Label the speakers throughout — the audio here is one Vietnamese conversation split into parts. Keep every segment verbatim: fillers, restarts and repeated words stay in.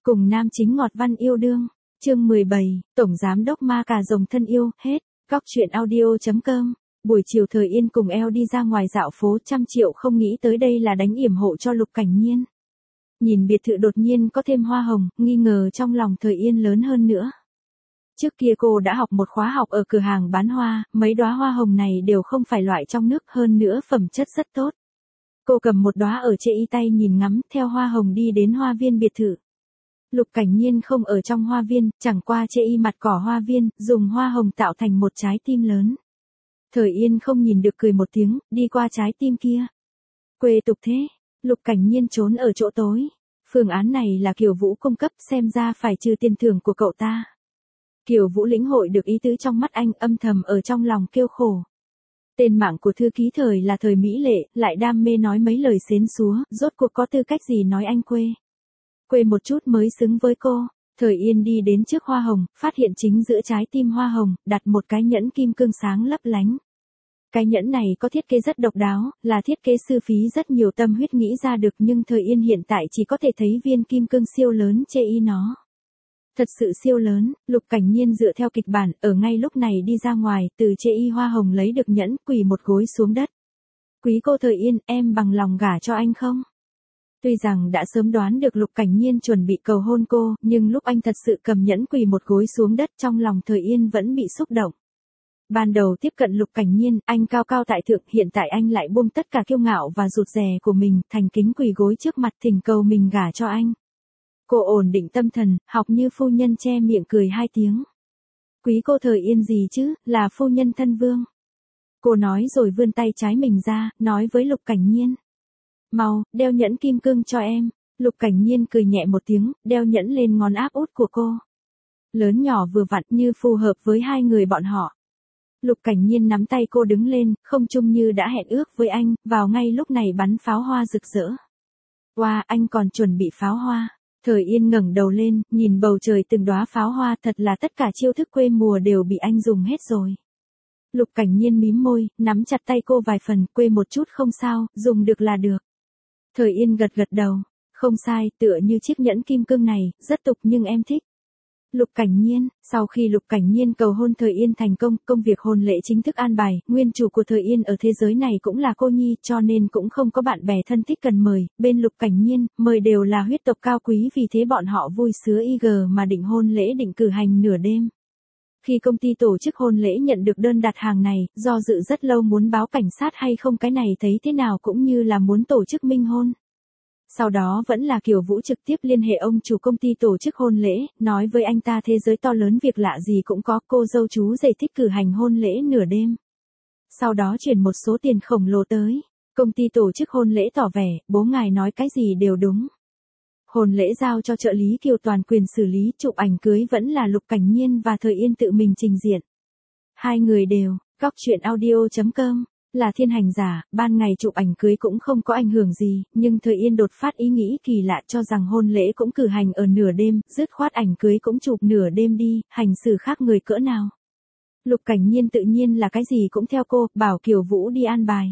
Speaker 1: Cùng nam chính ngọt văn yêu đương. Chương mười bảy, Tổng Giám đốc ma cà rồng thân yêu, hết. Góc truyện audio chấm com. Buổi chiều Thời Yên cùng eo đi ra ngoài dạo phố, trăm triệu không nghĩ tới đây là đánh yểm hộ cho Lục Cảnh Nhiên. Nhìn biệt thự đột nhiên có thêm hoa hồng, nghi ngờ trong lòng Thời Yên lớn hơn nữa. Trước kia cô đã học một khóa học ở cửa hàng bán hoa, mấy đóa hoa hồng này đều không phải loại trong nước, hơn nữa phẩm chất rất tốt. Cô cầm một đóa ở chê y tay nhìn ngắm, theo hoa hồng đi đến hoa viên biệt thự. Lục Cảnh Nhiên không ở trong hoa viên, chẳng qua chê y mặt cỏ hoa viên, dùng hoa hồng tạo thành một trái tim lớn. Thời Yên không nhìn được cười một tiếng, đi qua trái tim kia. Quê tục thế, Lục Cảnh Nhiên trốn ở chỗ tối. Phương án này là Kiều Vũ cung cấp, xem ra phải trừ tiền thưởng của cậu ta. Kiều Vũ lĩnh hội được ý tứ trong mắt anh, âm thầm ở trong lòng kêu khổ. Tên mạng của thư ký Thời là Thời Mỹ Lệ, lại đam mê nói mấy lời xến xúa, rốt cuộc có tư cách gì nói anh quê. Quê một chút mới xứng với cô. Thời Yên đi đến trước hoa hồng, phát hiện chính giữa trái tim hoa hồng, đặt một cái nhẫn kim cương sáng lấp lánh. Cái nhẫn này có thiết kế rất độc đáo, là thiết kế sư phí rất nhiều tâm huyết nghĩ ra được, nhưng Thời Yên hiện tại chỉ có thể thấy viên kim cương siêu lớn chê y nó. Thật sự siêu lớn, Lục Cảnh Nhiên dựa theo kịch bản, ở ngay lúc này đi ra ngoài, từ chê y hoa hồng lấy được nhẫn, quỳ một gối xuống đất. Quý cô Thời Yên, em bằng lòng gả cho anh không? Tuy rằng đã sớm đoán được Lục Cảnh Nhiên chuẩn bị cầu hôn cô, nhưng lúc anh thật sự cầm nhẫn quỳ một gối xuống đất, trong lòng Thời Yên vẫn bị xúc động. Ban đầu tiếp cận Lục Cảnh Nhiên, anh cao cao tại thượng, hiện tại anh lại buông tất cả kiêu ngạo và rụt rè của mình, thành kính quỳ gối trước mặt thỉnh cầu mình gả cho anh. Cô ổn định tâm thần, học như phu nhân che miệng cười hai tiếng. Quý cô Thời Yên gì chứ, là phu nhân thân vương. Cô nói rồi vươn tay trái mình ra, nói với Lục Cảnh Nhiên. Mau, đeo nhẫn kim cương cho em. Lục Cảnh Nhiên cười nhẹ một tiếng, đeo nhẫn lên ngón áp út của cô. Lớn nhỏ vừa vặn như phù hợp với hai người bọn họ. Lục Cảnh Nhiên nắm tay cô đứng lên, không chung như đã hẹn ước với anh, vào ngay lúc này bắn pháo hoa rực rỡ. Wow, anh còn chuẩn bị pháo hoa. Thời Yên ngẩng đầu lên, nhìn bầu trời từng đóa pháo hoa, thật là tất cả chiêu thức quê mùa đều bị anh dùng hết rồi. Lục Cảnh Nhiên mím môi, nắm chặt tay cô vài phần, quê một chút không sao, dùng được là được. Thời Yên gật gật đầu, không sai, tựa như chiếc nhẫn kim cương này, rất tục nhưng em thích. Lục Cảnh Nhiên, sau khi Lục Cảnh Nhiên cầu hôn Thời Yên thành công, công việc hôn lễ chính thức an bài, nguyên chủ của Thời Yên ở thế giới này cũng là cô nhi, cho nên cũng không có bạn bè thân thích cần mời, bên Lục Cảnh Nhiên, mời đều là huyết tộc cao quý, vì thế bọn họ vui sứa y gờ mà định hôn lễ định cử hành nửa đêm. Khi công ty tổ chức hôn lễ nhận được đơn đặt hàng này, do dự rất lâu muốn báo cảnh sát hay không, cái này thấy thế nào cũng như là muốn tổ chức minh hôn. Sau đó vẫn là Kiều Vũ trực tiếp liên hệ ông chủ công ty tổ chức hôn lễ, nói với anh ta thế giới to lớn việc lạ gì cũng có, cô dâu chú rể thích cử hành hôn lễ nửa đêm. Sau đó chuyển một số tiền khổng lồ tới, công ty tổ chức hôn lễ tỏ vẻ, bố ngài nói cái gì đều đúng. Hôn lễ giao cho trợ lý Kiều toàn quyền xử lý, chụp ảnh cưới vẫn là Lục Cảnh Nhiên và Thời Yên tự mình trình diện. Hai người đều, góc truyện audio chấm com. Là thiên hành giả, ban ngày chụp ảnh cưới cũng không có ảnh hưởng gì, nhưng Thời Yên đột phát ý nghĩ kỳ lạ cho rằng hôn lễ cũng cử hành ở nửa đêm, dứt khoát ảnh cưới cũng chụp nửa đêm đi, hành xử khác người cỡ nào. Lục Cảnh Nhiên tự nhiên là cái gì cũng theo cô, bảo Kiều Vũ đi an bài.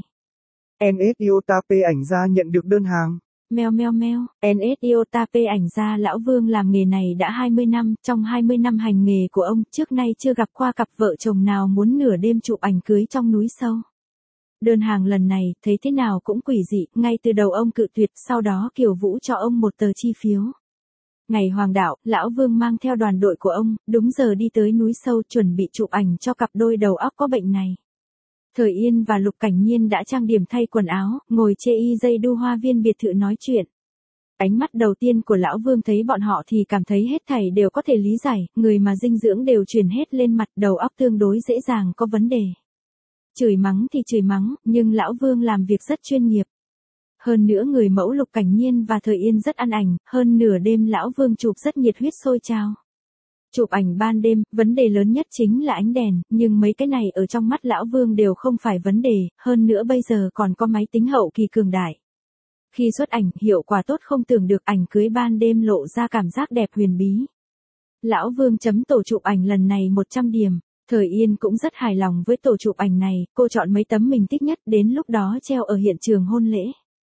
Speaker 2: en ét Iotap ảnh gia nhận được đơn hàng.
Speaker 1: Meo meo meo, en ét Iotap ảnh gia lão Vương làm nghề này đã hai mươi năm, trong hai mươi năm hành nghề của ông, trước nay chưa gặp qua cặp vợ chồng nào muốn nửa đêm chụp ảnh cưới trong núi sâu. Đơn hàng lần này, thấy thế nào cũng quỷ dị, ngay từ đầu ông cự tuyệt, sau đó Kiều Vũ cho ông một tờ chi phiếu. Ngày hoàng đạo, lão Vương mang theo đoàn đội của ông, đúng giờ đi tới núi sâu chuẩn bị chụp ảnh cho cặp đôi đầu óc có bệnh này. Thời Yên và Lục Cảnh Nhiên đã trang điểm thay quần áo, ngồi chê y dây đu hoa viên biệt thự nói chuyện. Ánh mắt đầu tiên của lão Vương thấy bọn họ thì cảm thấy hết thảy đều có thể lý giải, người mà dinh dưỡng đều truyền hết lên mặt, đầu óc tương đối dễ dàng có vấn đề. Chửi mắng thì chửi mắng, nhưng lão Vương làm việc rất chuyên nghiệp. Hơn nữa người mẫu Lục Cảnh Nhiên và Thời Yên rất ăn ảnh, hơn nửa đêm lão Vương chụp rất nhiệt huyết sôi trào. Chụp ảnh ban đêm, vấn đề lớn nhất chính là ánh đèn, nhưng mấy cái này ở trong mắt lão Vương đều không phải vấn đề, hơn nữa bây giờ còn có máy tính hậu kỳ cường đại. Khi xuất ảnh, hiệu quả tốt không tưởng được, ảnh cưới ban đêm lộ ra cảm giác đẹp huyền bí. Lão Vương chấm tổ chụp ảnh lần này một trăm điểm. Thời Yên cũng rất hài lòng với tổ chụp ảnh này, cô chọn mấy tấm mình thích nhất, đến lúc đó treo ở hiện trường hôn lễ.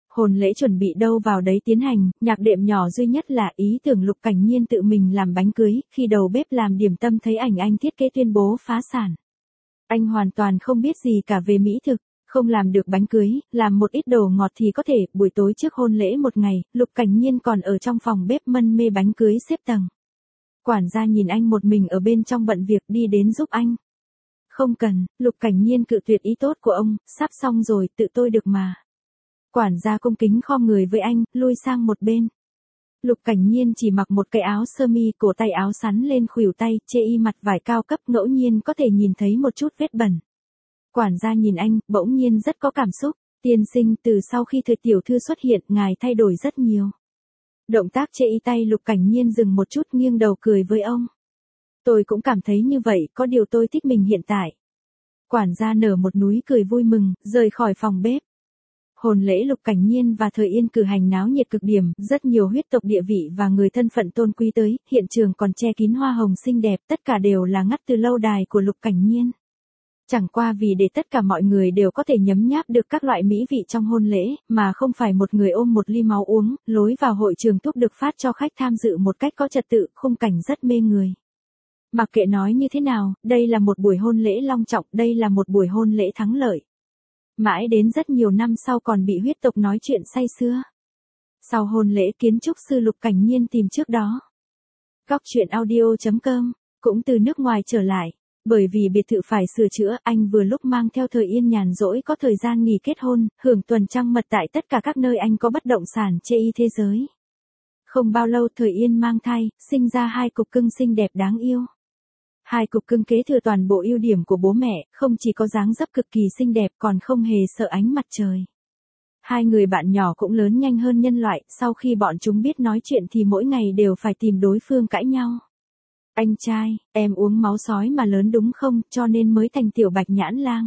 Speaker 1: Hôn lễ chuẩn bị đâu vào đấy tiến hành, nhạc đệm nhỏ duy nhất là ý tưởng Lục Cảnh Nhiên tự mình làm bánh cưới, khi đầu bếp làm điểm tâm thấy ảnh anh thiết kế tuyên bố phá sản. Anh hoàn toàn không biết gì cả về mỹ thực, không làm được bánh cưới, làm một ít đồ ngọt thì có thể, buổi tối trước hôn lễ một ngày, Lục Cảnh Nhiên còn ở trong phòng bếp mân mê bánh cưới xếp tầng. Quản gia nhìn anh một mình ở bên trong bận việc đi đến giúp anh. Không cần, Lục Cảnh Nhiên cự tuyệt ý tốt của ông, sắp xong rồi, tự tôi được mà. Quản gia cung kính khom người với anh, lui sang một bên. Lục Cảnh Nhiên chỉ mặc một cái áo sơ mi, cổ tay áo sắn lên khuỷu tay, chê y mặt vải cao cấp, ngẫu nhiên có thể nhìn thấy một chút vết bẩn. Quản gia nhìn anh, bỗng nhiên rất có cảm xúc. Tiên sinh, từ sau khi Thời tiểu thư xuất hiện, ngài thay đổi rất nhiều. Động tác chê y tay Lục Cảnh Nhiên dừng một chút, nghiêng đầu cười với ông. Tôi cũng cảm thấy như vậy, có điều tôi thích mình hiện tại. Quản gia nở một núi cười vui mừng, rời khỏi phòng bếp. Hôn lễ Lục Cảnh Nhiên và Thời Yên cử hành náo nhiệt cực điểm, rất nhiều huyết tộc địa vị và người thân phận tôn quý tới, hiện trường còn che kín hoa hồng xinh đẹp, tất cả đều là ngắt từ lâu đài của Lục Cảnh Nhiên. Chẳng qua vì để tất cả mọi người đều có thể nhấm nháp được các loại mỹ vị trong hôn lễ, mà không phải một người ôm một ly máu uống, lối vào hội trường thuốc được phát cho khách tham dự một cách có trật tự, khung cảnh rất mê người. Mặc kệ nói như thế nào, đây là một buổi hôn lễ long trọng, đây là một buổi hôn lễ thắng lợi. Mãi đến rất nhiều năm sau còn bị huyết tộc nói chuyện say sưa. Sau hôn lễ kiến trúc sư Lục Cảnh Nhiên tìm trước đó. Góc truyện audio chấm com, cũng từ nước ngoài trở lại. Bởi vì biệt thự phải sửa chữa, anh vừa lúc mang theo Thời Yên nhàn rỗi có thời gian nghỉ kết hôn, hưởng tuần trăng mật tại tất cả các nơi anh có bất động sản chê y thế giới. Không bao lâu Thời Yên mang thai, sinh ra hai cục cưng xinh đẹp đáng yêu. Hai cục cưng kế thừa toàn bộ ưu điểm của bố mẹ, không chỉ có dáng dấp cực kỳ xinh đẹp còn không hề sợ ánh mặt trời. Hai người bạn nhỏ cũng lớn nhanh hơn nhân loại, sau khi bọn chúng biết nói chuyện thì mỗi ngày đều phải tìm đối phương cãi nhau. Anh trai, em uống máu sói mà lớn đúng không, cho nên mới thành tiểu bạch nhãn lang.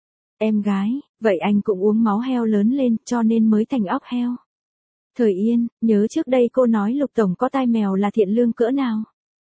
Speaker 1: Em gái, vậy anh cũng uống máu heo lớn lên, cho nên mới thành óc heo. Thời Yên, nhớ trước đây cô nói Lục tổng có tai mèo là thiện lương cỡ nào.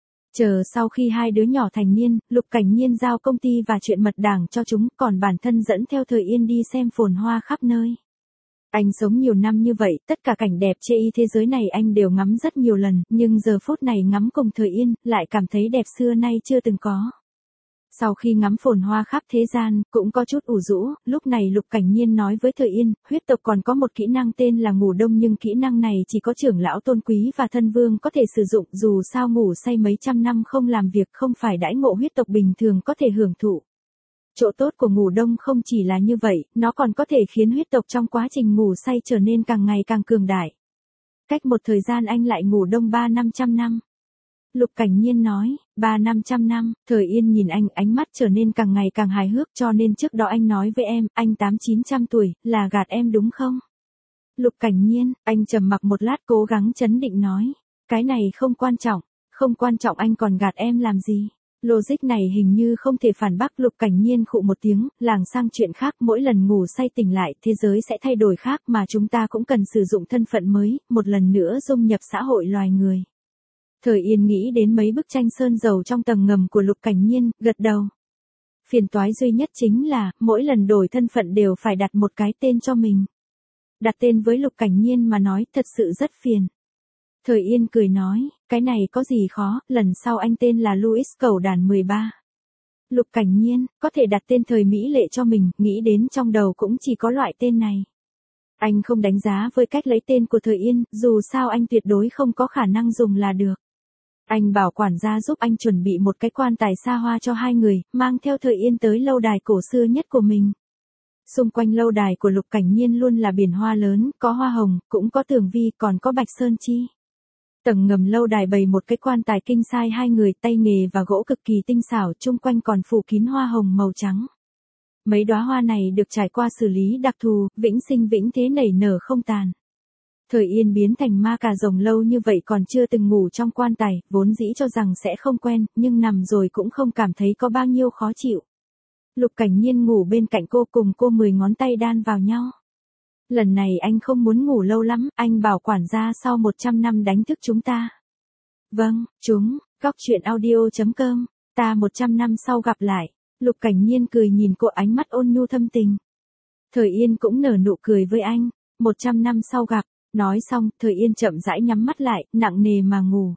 Speaker 1: Chờ sau khi hai đứa nhỏ thành niên, Lục Cảnh Nhiên giao công ty và chuyện mật đảng cho chúng, còn bản thân dẫn theo Thời Yên đi xem phồn hoa khắp nơi. Anh sống nhiều năm như vậy, tất cả cảnh đẹp chê y thế giới này anh đều ngắm rất nhiều lần, nhưng giờ phút này ngắm cùng Thời Yên, lại cảm thấy đẹp xưa nay chưa từng có. Sau khi ngắm phồn hoa khắp thế gian, cũng có chút ủ rũ, lúc này Lục Cảnh Nhiên nói với Thời Yên, huyết tộc còn có một kỹ năng tên là ngủ đông, nhưng kỹ năng này chỉ có trưởng lão tôn quý và thân vương có thể sử dụng, dù sao ngủ say mấy trăm năm không làm việc không phải đãi ngộ huyết tộc bình thường có thể hưởng thụ. Chỗ tốt của ngủ đông không chỉ là như vậy, nó còn có thể khiến huyết tộc trong quá trình ngủ say trở nên càng ngày càng cường đại. Cách một thời gian anh lại ngủ đông ba năm trăm năm. Lục Cảnh Nhiên nói, ba năm trăm năm, Thời Yên nhìn anh, ánh mắt trở nên càng ngày càng hài hước, cho nên trước đó anh nói với em, anh tám chín trăm tuổi, là gạt em đúng không? Lục Cảnh Nhiên, anh trầm mặc một lát cố gắng trấn định nói, cái này không quan trọng, không quan trọng, anh còn gạt em làm gì? Logic này hình như không thể phản bác. Lục Cảnh Nhiên khụ một tiếng, làng sang chuyện khác, mỗi lần ngủ say tỉnh lại, thế giới sẽ thay đổi khác mà chúng ta cũng cần sử dụng thân phận mới, một lần nữa dung nhập xã hội loài người. Thời Yên nghĩ đến mấy bức tranh sơn dầu trong tầng ngầm của Lục Cảnh Nhiên, gật đầu. Phiền toái duy nhất chính là, mỗi lần đổi thân phận đều phải đặt một cái tên cho mình. Đặt tên với Lục Cảnh Nhiên mà nói thật sự rất phiền. Thời Yên cười nói, cái này có gì khó, lần sau anh tên là Louis Cầu Đàn mười ba. Lục Cảnh Nhiên, có thể đặt tên Thời Mỹ Lệ cho mình, nghĩ đến trong đầu cũng chỉ có loại tên này. Anh không đánh giá với cách lấy tên của Thời Yên, dù sao anh tuyệt đối không có khả năng dùng là được. Anh bảo quản gia giúp anh chuẩn bị một cái quan tài xa hoa cho hai người, mang theo Thời Yên tới lâu đài cổ xưa nhất của mình. Xung quanh lâu đài của Lục Cảnh Nhiên luôn là biển hoa lớn, có hoa hồng, cũng có tường vi, còn có bạch sơn chi. Tầng ngầm lâu đài bày một cái quan tài kinh sai hai người, tay nghề và gỗ cực kỳ tinh xảo, chung quanh còn phủ kín hoa hồng màu trắng. Mấy đóa hoa này được trải qua xử lý đặc thù, vĩnh sinh vĩnh thế nảy nở không tàn. Thời Yên biến thành ma cà rồng lâu như vậy còn chưa từng ngủ trong quan tài, vốn dĩ cho rằng sẽ không quen, nhưng nằm rồi cũng không cảm thấy có bao nhiêu khó chịu. Lục Cảnh Nhiên ngủ bên cạnh cô, cùng cô mười ngón tay đan vào nhau. Lần này anh không muốn ngủ lâu lắm, anh bảo quản gia sau một trăm năm đánh thức chúng ta. Vâng, chúng, góc truyện audio chấm com, ta một trăm năm sau gặp lại. Lục Cảnh Nhiên cười nhìn cô, ánh mắt ôn nhu thâm tình. Thời Yên cũng nở nụ cười với anh. một trăm năm sau gặp, nói xong, Thời Yên chậm rãi nhắm mắt lại, nặng nề mà ngủ.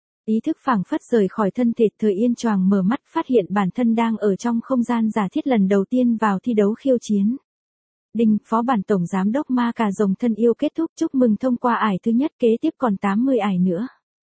Speaker 1: Ý thức phảng phất rời khỏi thân thể, Thời Yên choàng mở mắt phát hiện bản thân đang ở trong không gian giả thiết lần đầu tiên vào thi đấu khiêu chiến. Đinh, phó bản tổng giám đốc ma cà rồng thân yêu kết thúc, chúc mừng thông qua ải thứ nhất, kế tiếp còn tám mươi ải nữa.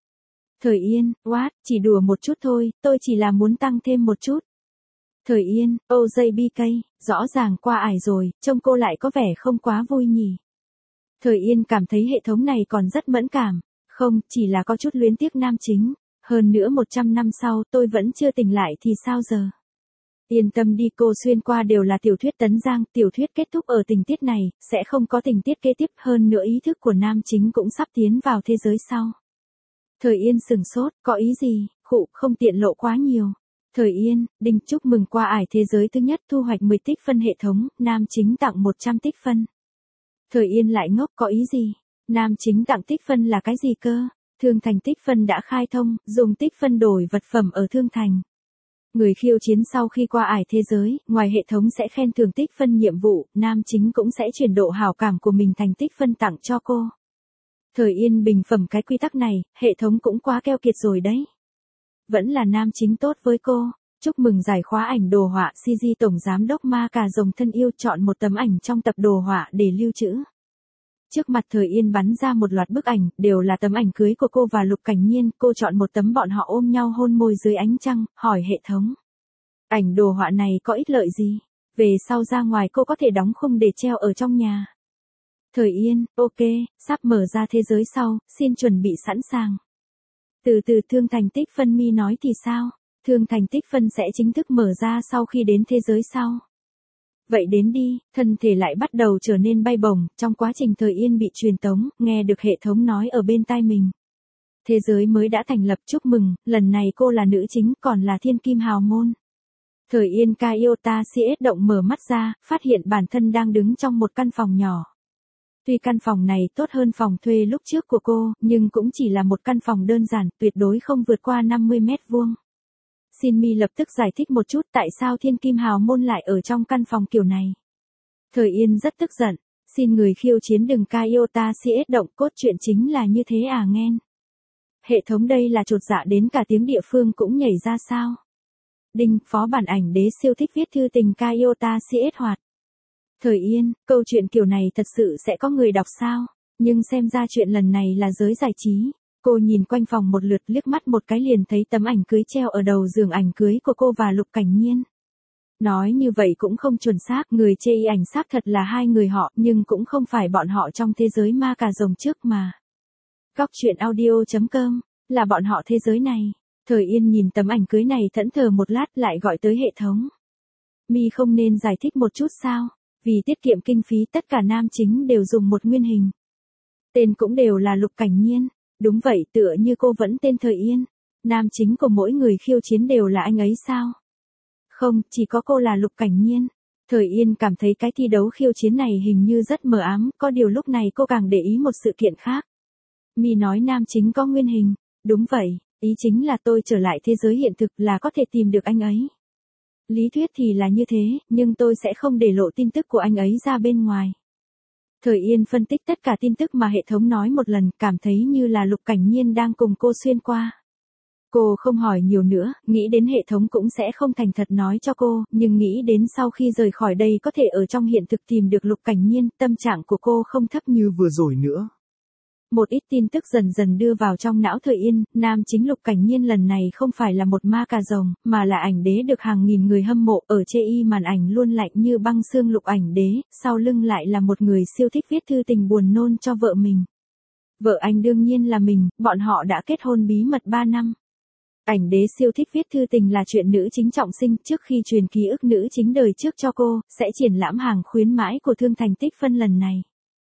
Speaker 1: Thời Yên, what, chỉ đùa một chút thôi, tôi chỉ là muốn tăng thêm một chút. Thời Yên, ô gi bê ca, rõ ràng qua ải rồi, trông cô lại có vẻ không quá vui nhỉ. Thời Yên cảm thấy hệ thống này còn rất mẫn cảm, không, chỉ là có chút luyến tiếc nam chính, hơn nữa một trăm năm sau tôi vẫn chưa tỉnh lại thì sao giờ? Yên tâm đi, cô xuyên qua đều là tiểu thuyết tấn giang, tiểu thuyết kết thúc ở tình tiết này, sẽ không có tình tiết kế tiếp, hơn nữa ý thức của nam chính cũng sắp tiến vào thế giới sau. Thời Yên sừng sốt, có ý gì, khụ, không tiện lộ quá nhiều. Thời Yên, Đinh, chúc mừng qua ải thế giới thứ nhất, thu hoạch mười tích phân hệ thống, nam chính tặng một trăm tích phân. Thời Yên lại ngốc, có ý gì? Nam chính tặng tích phân là cái gì cơ? Thương thành tích phân đã khai thông, dùng tích phân đổi vật phẩm ở thương thành. Người khiêu chiến sau khi qua ải thế giới, ngoài hệ thống sẽ khen thưởng tích phân nhiệm vụ, nam chính cũng sẽ chuyển độ hảo cảm của mình thành tích phân tặng cho cô. Thời Yên bình phẩm cái quy tắc này, hệ thống cũng quá keo kiệt rồi đấy. Vẫn là nam chính tốt với cô. Chúc mừng giải khóa ảnh đồ họa, xê giê tổng giám đốc ma cà rồng thân yêu chọn một tấm ảnh trong tập đồ họa để lưu trữ. Trước mặt Thời Yên bắn ra một loạt bức ảnh, đều là tấm ảnh cưới của cô và Lục Cảnh Nhiên, cô chọn một tấm bọn họ ôm nhau hôn môi dưới ánh trăng, hỏi hệ thống. Ảnh đồ họa này có ích lợi gì? Về sau ra ngoài cô có thể đóng khung để treo ở trong nhà. Thời Yên, ok, sắp mở ra thế giới sau, xin chuẩn bị sẵn sàng. Từ từ thương thành tích phân Mi nói thì sao? Thương thành tích phân sẽ chính thức mở ra sau khi đến thế giới sau. Vậy đến đi, thân thể lại bắt đầu trở nên bay bổng, trong quá trình Thời Yên bị truyền tống, nghe được hệ thống nói ở bên tai mình. Thế giới mới đã thành lập, chúc mừng, lần này cô là nữ chính, còn là thiên kim hào môn. Thời Yên Kaiota xê ét động mở mắt ra, phát hiện bản thân đang đứng trong một căn phòng nhỏ. Tuy căn phòng này tốt hơn phòng thuê lúc trước của cô, nhưng cũng chỉ là một căn phòng đơn giản, tuyệt đối không vượt qua năm mươi mét vuông. Xin Mi lập tức giải thích một chút tại sao thiên kim hào môn lại ở trong căn phòng kiểu này. Thời Yên rất tức giận, xin người khiêu chiến đừng Kaiota xê ét động, cốt truyện chính là như thế à nghen. Hệ thống đây là chột dạ đến cả tiếng địa phương cũng nhảy ra sao. Đinh, phó bản ảnh đế siêu thích viết thư tình Kaiota xê ét hoạt. Thời Yên, câu chuyện kiểu này thật sự sẽ có người đọc sao, nhưng xem ra chuyện lần này là giới giải trí. Cô nhìn quanh phòng một lượt, liếc mắt một cái liền thấy tấm ảnh cưới treo ở đầu giường, ảnh cưới của cô và Lục Cảnh Nhiên. Nói như vậy cũng không chuẩn xác, người chê y ảnh xác thật là hai người họ, nhưng cũng không phải bọn họ trong thế giới ma cà rồng trước mà. Góc truyện audio chấm com, là bọn họ thế giới này. Thời Yên nhìn tấm ảnh cưới này thẫn thờ một lát lại gọi tới hệ thống. Mi không nên giải thích một chút sao, vì tiết kiệm kinh phí tất cả nam chính đều dùng một nguyên hình. Tên cũng đều là Lục Cảnh Nhiên. Đúng vậy, tựa như cô vẫn tên Thời Yên. Nam chính của mỗi người khiêu chiến đều là anh ấy sao? Không, chỉ có cô là Lục Cảnh Nhiên. Thời Yên cảm thấy cái thi đấu khiêu chiến này hình như rất mờ ám, có điều lúc này cô càng để ý một sự kiện khác. Mi nói nam chính có nguyên hình. Đúng vậy, ý chính là tôi trở lại thế giới hiện thực là có thể tìm được anh ấy. Lý thuyết thì là như thế, nhưng tôi sẽ không để lộ tin tức của anh ấy ra bên ngoài. Thời Yên phân tích tất cả tin tức mà hệ thống nói một lần, cảm thấy như là Lục Cảnh Nhiên đang cùng cô xuyên qua. Cô không hỏi nhiều nữa, nghĩ đến hệ thống cũng sẽ không thành thật nói cho cô, nhưng nghĩ đến sau khi rời khỏi đây có thể ở trong hiện thực tìm được Lục Cảnh Nhiên, tâm trạng của cô không thấp như vừa rồi nữa. Một ít tin tức dần dần đưa vào trong não Thời Yên, nam chính Lục Cảnh Nhiên lần này không phải là một ma cà rồng, mà là ảnh đế được hàng nghìn người hâm mộ, ở chê y màn ảnh luôn lạnh như băng xương Lục ảnh đế, sau lưng lại là một người siêu thích viết thư tình buồn nôn cho vợ mình. Vợ anh đương nhiên là mình, bọn họ đã kết hôn bí mật ba năm. Ảnh đế siêu thích viết thư tình là chuyện nữ chính trọng sinh, trước khi truyền ký ức nữ chính đời trước cho cô, sẽ triển lãm hàng khuyến mãi của thương thành tích phân lần này.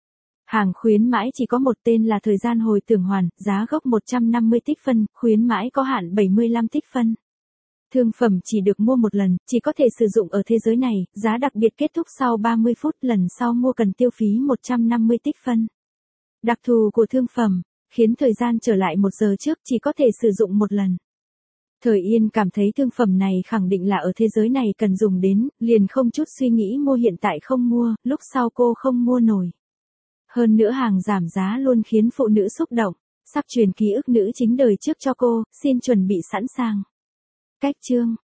Speaker 1: Hàng khuyến mãi chỉ có một tên là thời gian hồi tưởng hoàn, giá gốc một trăm năm mươi tích phân, khuyến mãi có hạn bảy mươi lăm tích phân. Thương phẩm chỉ được mua một lần, chỉ có thể sử dụng ở thế giới này, giá đặc biệt kết thúc sau ba mươi phút, lần sau mua cần tiêu phí một trăm năm mươi tích phân. Đặc thù của thương phẩm, khiến thời gian trở lại một giờ trước, chỉ có thể sử dụng một lần. Thời Yên cảm thấy thương phẩm này khẳng định là ở thế giới này cần dùng đến, liền không chút suy nghĩ mua, hiện tại không mua, lúc sau cô không mua nổi. Hơn nữa hàng giảm giá luôn khiến phụ nữ xúc động. Sắp truyền ký ức nữ chính đời trước cho cô, xin chuẩn bị sẵn sàng. Cách chương